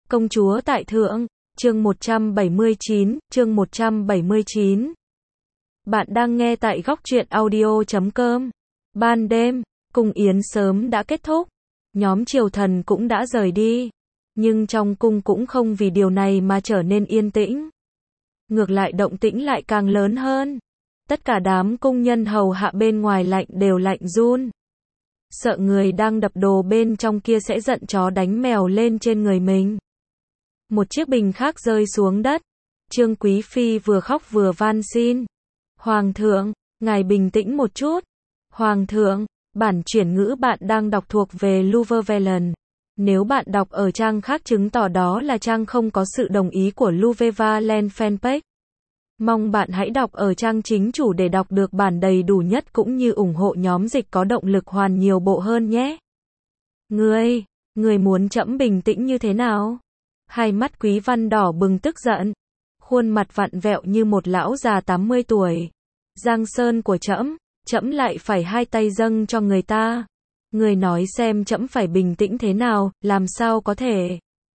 Công chúa tại thượng, chương 179, chương 179. Bạn đang nghe tại góc truyện audio.com. Ban đêm, cung yến sớm đã kết thúc, nhóm triều thần cũng đã rời đi, nhưng trong cung cũng không vì điều này mà trở nên yên tĩnh. Ngược lại động tĩnh lại càng lớn hơn. Tất cả đám cung nhân hầu hạ bên ngoài lạnh đều lạnh run. Sợ người đang đập đồ bên trong kia sẽ giận chó đánh mèo lên trên người mình. Một chiếc bình khác rơi xuống đất. Trương Quý Phi vừa khóc vừa van xin. Hoàng thượng, ngài bình tĩnh một chút. Hoàng thượng, bản chuyển ngữ bạn đang đọc thuộc về Louvre Velen. Nếu bạn đọc ở trang khác chứng tỏ đó là trang không có sự đồng ý của Louvre Velen fanpage. Mong bạn hãy đọc ở trang chính chủ để đọc được bản đầy đủ nhất cũng như ủng hộ nhóm dịch có động lực hoàn nhiều bộ hơn nhé. Người muốn trẫm bình tĩnh như thế nào? Hai mắt Quý Văn đỏ bừng tức giận, khuôn mặt vặn vẹo như một lão già 80 tuổi. Giang sơn của trẫm lại phải hai tay dâng cho người ta. Người nói xem trẫm phải bình tĩnh thế nào, làm sao có thể?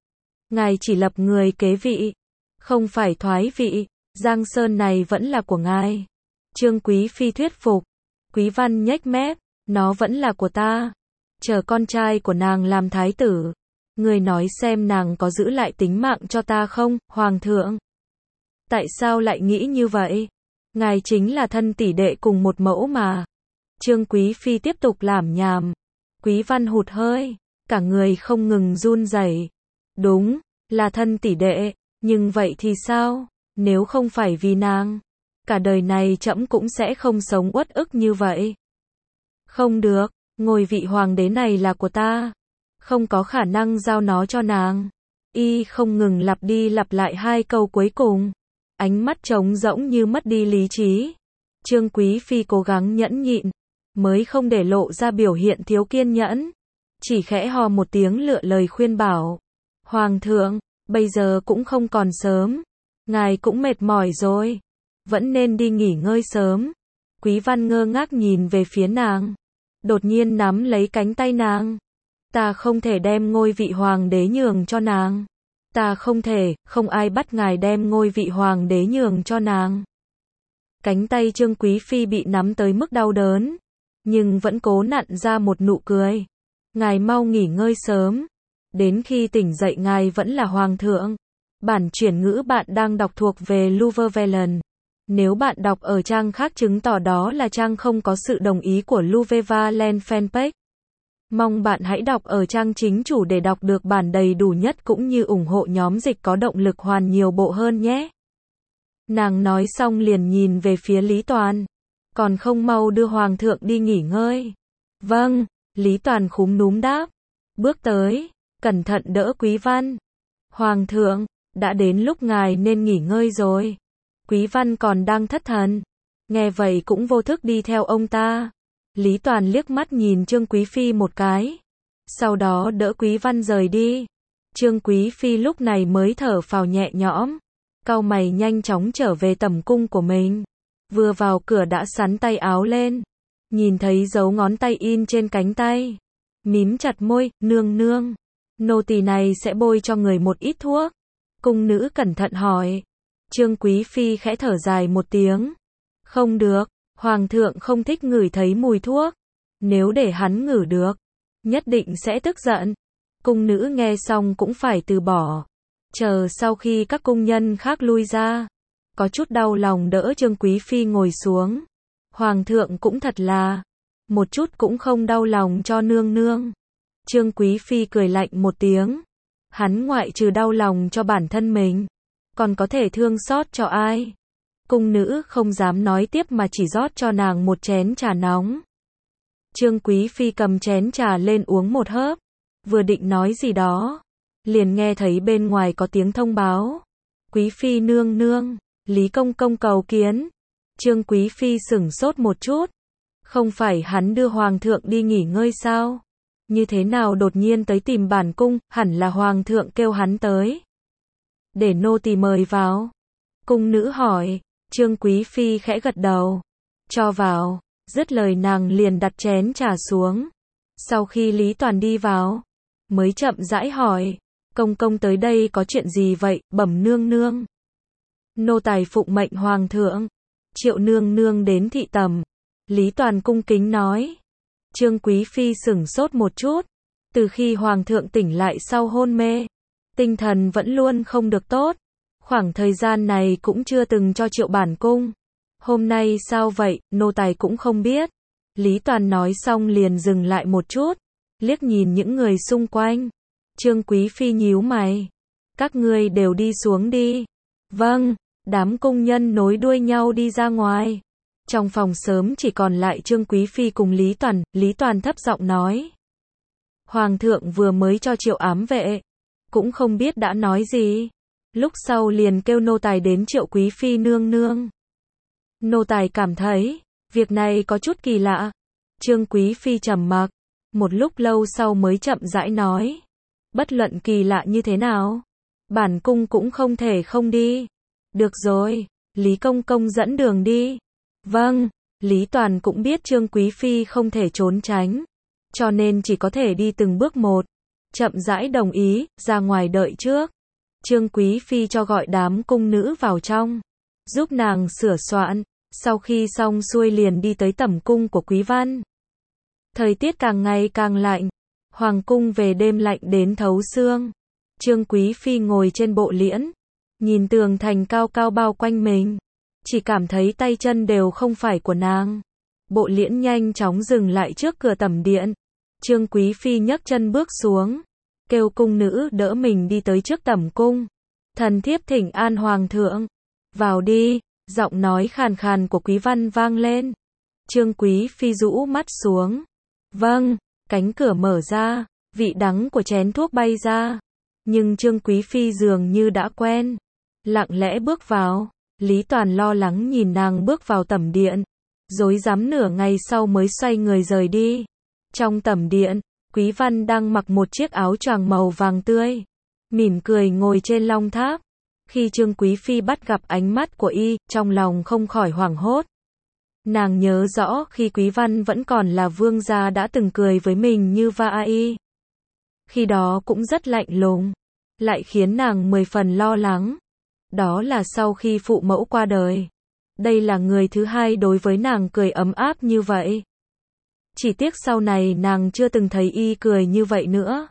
Ngài chỉ lập người kế vị, không phải thoái vị. Giang sơn này vẫn là của ngài. Trương Quý Phi thuyết phục. Quý Văn nhếch mép, nó vẫn là của ta. Chờ con trai của nàng làm thái tử. Người nói xem nàng có giữ lại tính mạng cho ta không, Hoàng thượng? Tại sao lại nghĩ như vậy? Ngài chính là thân tỷ đệ cùng một mẫu mà. Trương Quý Phi tiếp tục lảm nhảm. Quý Văn hụt hơi, cả người không ngừng run rẩy. Đúng, là thân tỷ đệ, nhưng vậy thì sao? Nếu không phải vì nàng, cả đời này trẫm cũng sẽ không sống uất ức như vậy. Không được, ngôi vị hoàng đế này là của ta. Không có khả năng giao nó cho nàng. Y không ngừng lặp đi lặp lại hai câu cuối cùng. Ánh mắt trống rỗng như mất đi lý trí. Trương Quý Phi cố gắng nhẫn nhịn, mới không để lộ ra biểu hiện thiếu kiên nhẫn. Chỉ khẽ hò một tiếng lựa lời khuyên bảo. Hoàng thượng, bây giờ cũng không còn sớm. Ngài cũng mệt mỏi rồi. Vẫn nên đi nghỉ ngơi sớm. Quý Văn ngơ ngác nhìn về phía nàng. Đột nhiên nắm lấy cánh tay nàng. Ta không thể đem ngôi vị hoàng đế nhường cho nàng. Ta không thể, không ai bắt ngài đem ngôi vị hoàng đế nhường cho nàng. Cánh tay Trương Quý Phi bị nắm tới mức đau đớn, nhưng vẫn cố nặn ra một nụ cười. Ngài mau nghỉ ngơi sớm. Đến khi tỉnh dậy ngài vẫn là hoàng thượng. Bản chuyển ngữ bạn đang đọc thuộc về Louvre Velen. Nếu bạn đọc ở trang khác chứng tỏ đó là trang không có sự đồng ý của Louvre Velen fanpage. Mong bạn hãy đọc ở trang chính chủ để đọc được bản đầy đủ nhất cũng như ủng hộ nhóm dịch có động lực hoàn nhiều bộ hơn nhé. Nàng nói xong liền nhìn về phía Lý Toàn. Còn không mau đưa hoàng thượng đi nghỉ ngơi. Vâng, Lý Toàn khúm núm đáp. Bước tới, cẩn thận đỡ Quý Văn. Hoàng thượng, đã đến lúc ngài nên nghỉ ngơi rồi. Quý Văn còn đang thất thần. Nghe vậy cũng vô thức đi theo ông ta. Lý Toàn liếc mắt nhìn Trương Quý Phi một cái. Sau đó đỡ Quý Văn rời đi. Trương Quý Phi lúc này mới thở phào nhẹ nhõm. Cau mày nhanh chóng trở về tẩm cung của mình. Vừa vào cửa đã xắn tay áo lên. Nhìn thấy dấu ngón tay in trên cánh tay. Mím chặt môi, nương. Nô tỳ này sẽ bôi cho người một ít thuốc. Cung nữ cẩn thận hỏi. Trương Quý Phi khẽ thở dài một tiếng. Không được, hoàng thượng không thích ngửi thấy mùi thuốc. Nếu để hắn ngửi được, nhất định sẽ tức giận. Cung nữ nghe xong cũng phải từ bỏ. Chờ sau khi các cung nhân khác lui ra, có chút đau lòng đỡ Trương Quý Phi ngồi xuống. Hoàng thượng cũng thật là, một chút cũng không đau lòng cho nương. Trương Quý Phi cười lạnh một tiếng. Hắn ngoại trừ đau lòng cho bản thân mình, còn có thể thương xót cho ai? Cung nữ không dám nói tiếp mà chỉ rót cho nàng một chén trà nóng. Trương Quý Phi cầm chén trà lên uống một hớp. Vừa định nói gì đó, liền nghe thấy bên ngoài có tiếng thông báo. Quý Phi nương, Lý công công cầu kiến. Trương Quý Phi sửng sốt một chút. Không phải hắn đưa hoàng thượng đi nghỉ ngơi sao? Như thế nào đột nhiên tới tìm bản cung, hẳn là hoàng thượng kêu hắn tới. Để nô tỳ mời vào. Cung nữ hỏi. Trương Quý Phi khẽ gật đầu. Cho vào. Dứt lời nàng liền đặt chén trà xuống. Sau khi Lý Toàn đi vào, mới chậm rãi hỏi. Công công tới đây có chuyện gì vậy, bẩm nương nương? Nô tài phụng mệnh hoàng thượng. Triệu nương nương đến thị tầm. Lý Toàn cung kính nói. Trương Quý Phi sửng sốt một chút. Từ khi hoàng thượng tỉnh lại sau hôn mê, tinh thần vẫn luôn không được tốt. Khoảng thời gian này cũng chưa từng cho Triệu bản cung. Hôm nay sao vậy, nô tài cũng không biết. Lý Toàn nói xong liền dừng lại một chút, liếc nhìn những người xung quanh. Trương Quý Phi nhíu mày. Các ngươi đều đi xuống đi. Vâng, đám cung nhân nối đuôi nhau đi ra ngoài. Trong phòng sớm chỉ còn lại Trương Quý Phi cùng Lý Toàn thấp giọng nói. Hoàng thượng vừa mới cho Triệu ám vệ, cũng không biết đã nói gì. Lúc sau liền kêu nô tài đến Triệu Quý Phi nương nương. Nô tài cảm thấy, việc này có chút kỳ lạ. Trương Quý Phi trầm mặc, một lúc lâu sau mới chậm rãi nói. Bất luận kỳ lạ như thế nào, bản cung cũng không thể không đi. Được rồi, Lý công công dẫn đường đi. Vâng, Lý Toàn cũng biết Trương Quý Phi không thể trốn tránh, cho nên chỉ có thể đi từng bước một. Chậm rãi đồng ý, ra ngoài đợi trước. Trương Quý Phi cho gọi đám cung nữ vào trong, giúp nàng sửa soạn. Sau khi xong xuôi liền đi tới tẩm cung của Quý Văn. Thời tiết càng ngày càng lạnh, hoàng cung về đêm lạnh đến thấu xương. Trương Quý Phi ngồi trên bộ liễn, nhìn tường thành cao cao bao quanh mình, chỉ cảm thấy tay chân đều không phải của nàng. Bộ liễn nhanh chóng dừng lại trước cửa tẩm điện. Trương Quý Phi nhấc chân bước xuống, kêu cung nữ đỡ mình đi tới trước tẩm cung. Thần thiếp thỉnh an hoàng thượng. Vào đi. Giọng nói khàn khàn của Quý Văn vang lên. Trương Quý Phi rũ mắt xuống. Vâng, cánh cửa mở ra, vị đắng của chén thuốc bay ra. Nhưng Trương Quý Phi dường như đã quen, lặng lẽ bước vào. Lý Toàn lo lắng nhìn nàng bước vào tẩm điện, rối rắm nửa ngày sau mới xoay người rời đi. Trong tẩm điện, Quý Văn đang mặc một chiếc áo choàng màu vàng tươi, mỉm cười ngồi trên long tháp. Khi Trương Quý Phi bắt gặp ánh mắt của y, trong lòng không khỏi hoảng hốt. Nàng nhớ rõ khi Quý Văn vẫn còn là vương gia đã từng cười với mình như vai. Khi đó cũng rất lạnh lùng, lại khiến nàng 10 phần lo lắng. Đó là sau khi phụ mẫu qua đời. Đây là người thứ hai đối với nàng cười ấm áp như vậy. Chỉ tiếc sau này nàng chưa từng thấy y cười như vậy nữa.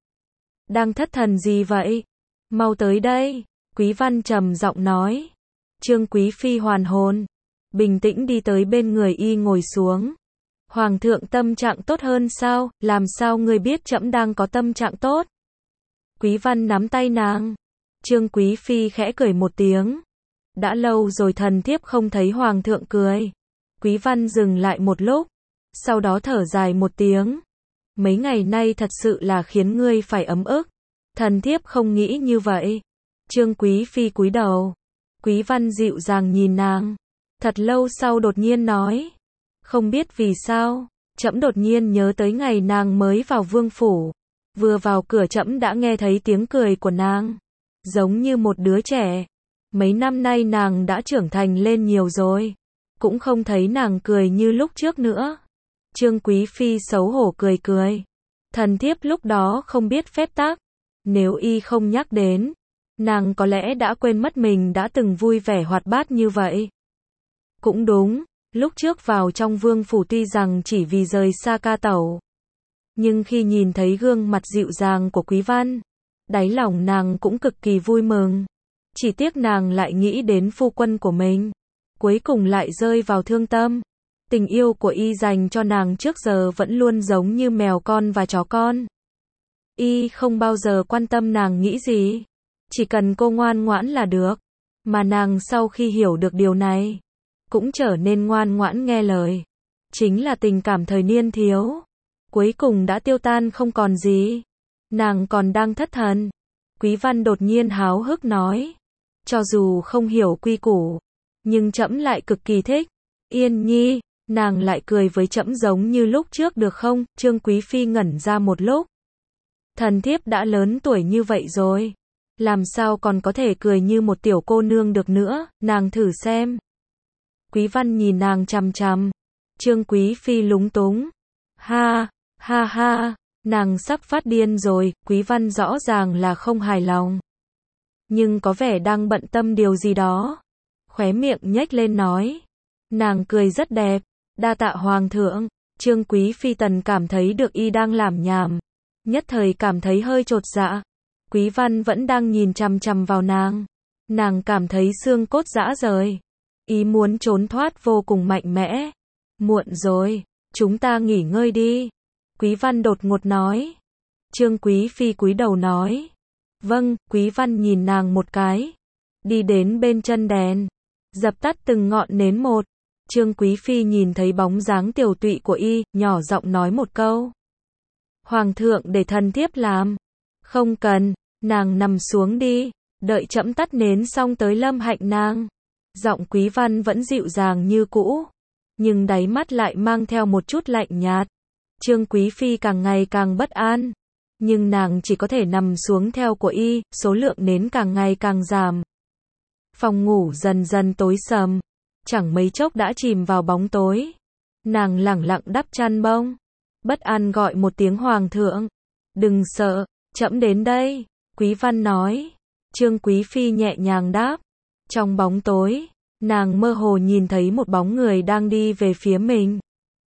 Đang thất thần gì vậy? Mau tới đây. Quý Văn trầm giọng nói. Trương Quý Phi hoàn hồn, bình tĩnh đi tới bên người y ngồi xuống. Hoàng thượng tâm trạng tốt hơn sao? Làm sao ngươi biết trẫm đang có tâm trạng tốt? Quý Văn nắm tay nàng. Trương Quý Phi khẽ cười một tiếng. Đã lâu rồi thần thiếp không thấy hoàng thượng cười. Quý Văn dừng lại một lúc, sau đó thở dài một tiếng. Mấy ngày nay thật sự là khiến ngươi phải ấm ức. Thần thiếp không nghĩ như vậy. Trương Quý Phi cúi đầu. Quý Văn dịu dàng nhìn nàng. Thật lâu sau đột nhiên nói. Không biết vì sao, trẫm đột nhiên nhớ tới ngày nàng mới vào vương phủ. Vừa vào cửa trẫm đã nghe thấy tiếng cười của nàng. Giống như một đứa trẻ. Mấy năm nay nàng đã trưởng thành lên nhiều rồi. Cũng không thấy nàng cười như lúc trước nữa. Trương Quý Phi xấu hổ cười cười. Thần thiếp lúc đó không biết phép tắc. Nếu y không nhắc đến, nàng có lẽ đã quên mất mình đã từng vui vẻ hoạt bát như vậy. Cũng đúng, lúc trước vào trong vương phủ tuy rằng chỉ vì rời xa ca tẩu. Nhưng khi nhìn thấy gương mặt dịu dàng của Quý Văn, đáy lòng nàng cũng cực kỳ vui mừng. Chỉ tiếc nàng lại nghĩ đến phu quân của mình. Cuối cùng lại rơi vào thương tâm. Tình yêu của y dành cho nàng trước giờ vẫn luôn giống như mèo con và chó con. Y không bao giờ quan tâm nàng nghĩ gì. Chỉ cần cô ngoan ngoãn là được. Mà nàng sau khi hiểu được điều này, cũng trở nên ngoan ngoãn nghe lời. Chính là tình cảm thời niên thiếu. Cuối cùng đã tiêu tan không còn gì. Nàng còn đang thất thần. Quý Văn đột nhiên háo hức nói. Cho dù không hiểu quy củ, nhưng trẫm lại cực kỳ thích. Yên Nhi, nàng lại cười với trẫm giống như lúc trước được không? Trương Quý Phi ngẩn ra một lúc. Thần thiếp đã lớn tuổi như vậy rồi. Làm sao còn có thể cười như một tiểu cô nương được nữa, nàng thử xem. Quý Văn nhìn nàng chằm chằm. Trương Quý Phi lúng túng. Ha, ha ha, Nàng sắp phát điên rồi, Quý Văn rõ ràng là không hài lòng. Nhưng có vẻ đang bận tâm điều gì đó. Khóe miệng nhếch lên nói. Nàng cười rất đẹp. Đa tạ hoàng thượng. Trương Quý Phi Tần cảm thấy được y đang làm nhảm. Nhất thời cảm thấy hơi chột dạ. Quý Văn vẫn đang nhìn chằm chằm vào nàng. Nàng cảm thấy xương cốt rã rời. Ý muốn trốn thoát vô cùng mạnh mẽ. Muộn rồi, chúng ta nghỉ ngơi đi. Quý Văn đột ngột nói. Trương Quý Phi cúi đầu nói. Vâng, Quý Văn nhìn nàng một cái. Đi đến bên chân đèn. Dập tắt từng ngọn nến một. Trương Quý Phi nhìn thấy bóng dáng tiều tụy của y, nhỏ giọng nói một câu. Hoàng thượng để thần thiếp làm. Không cần, nàng nằm xuống đi. Đợi trẫm tắt nến xong tới lâm hạnh nàng. Giọng Quý Văn vẫn dịu dàng như cũ. Nhưng đáy mắt lại mang theo một chút lạnh nhạt. Trương Quý Phi càng ngày càng bất an. Nhưng nàng chỉ có thể nằm xuống theo của y, số lượng nến càng ngày càng giảm. Phòng ngủ dần dần tối sầm. Chẳng mấy chốc đã chìm vào bóng tối. Nàng lẳng lặng đắp chăn bông. Bất an gọi một tiếng hoàng thượng. Đừng sợ, trẫm đến đây. Quý Văn nói. Trương Quý Phi nhẹ nhàng đáp. Trong bóng tối, nàng mơ hồ nhìn thấy một bóng người đang đi về phía mình.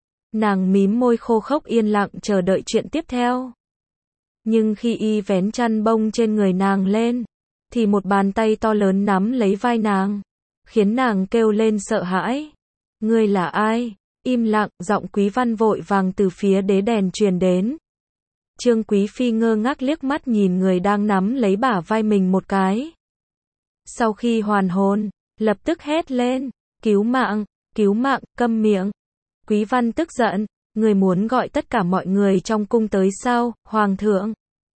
Nàng mím môi khô khốc yên lặng chờ đợi chuyện tiếp theo. Nhưng khi y vén chăn bông trên người nàng lên, thì một bàn tay to lớn nắm lấy vai nàng, khiến nàng kêu lên sợ hãi. Ngươi là ai? Im lặng, giọng Quý Văn vội vàng từ phía đế đèn truyền đến. Trương Quý Phi ngơ ngác liếc mắt nhìn người đang nắm lấy bả vai mình một cái. Sau khi hoàn hồn, lập tức hét lên, cứu mạng, câm miệng. Quý Văn tức giận, người muốn gọi tất cả mọi người trong cung tới sao, hoàng thượng?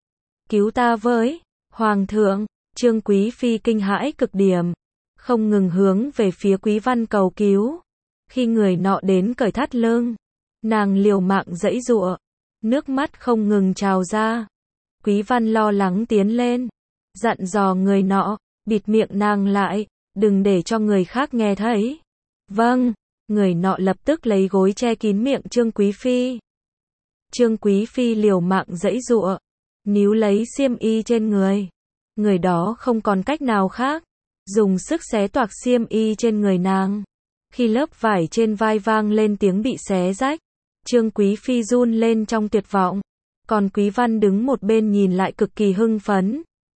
Cứu ta với, hoàng thượng. Trương Quý Phi kinh hãi cực điểm, không ngừng hướng về phía Quý Văn cầu cứu. Khi người nọ đến cởi thắt lưng, nàng liều mạng giãy giụa, nước mắt không ngừng trào ra. Quý Văn lo lắng tiến lên, dặn dò người nọ, bịt miệng nàng lại, đừng để cho người khác nghe thấy. Vâng, người nọ lập tức lấy gối che kín miệng Trương Quý Phi. Trương Quý Phi liều mạng giãy giụa, níu lấy xiêm y trên người. Người đó không còn cách nào khác, dùng sức xé toạc xiêm y trên người nàng. Khi lớp vải trên vai vang lên tiếng bị xé rách, Trương Quý Phi run lên trong tuyệt vọng. Còn Quý Văn đứng một bên nhìn lại cực kỳ hưng phấn.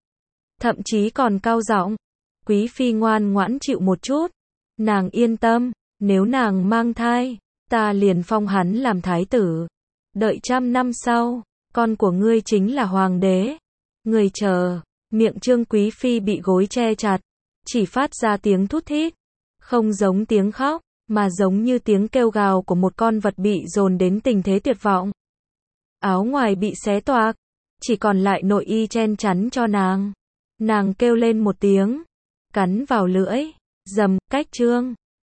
Thậm chí còn cao giọng. Quý Phi ngoan ngoãn chịu một chút. Nàng yên tâm, nếu nàng mang thai, ta liền phong hắn làm thái tử. Đợi 100 năm sau, con của ngươi chính là hoàng đế. Ngươi chờ. Miệng Trương Quý Phi bị gối che chặt, chỉ phát ra tiếng thút thít. Không giống tiếng khóc, mà giống như tiếng kêu gào của một con vật bị dồn đến tình thế tuyệt vọng. Áo ngoài bị xé toạc, chỉ còn lại nội y chen chắn cho nàng. Nàng kêu lên một tiếng, cắn vào lưỡi, rầm, cách Trương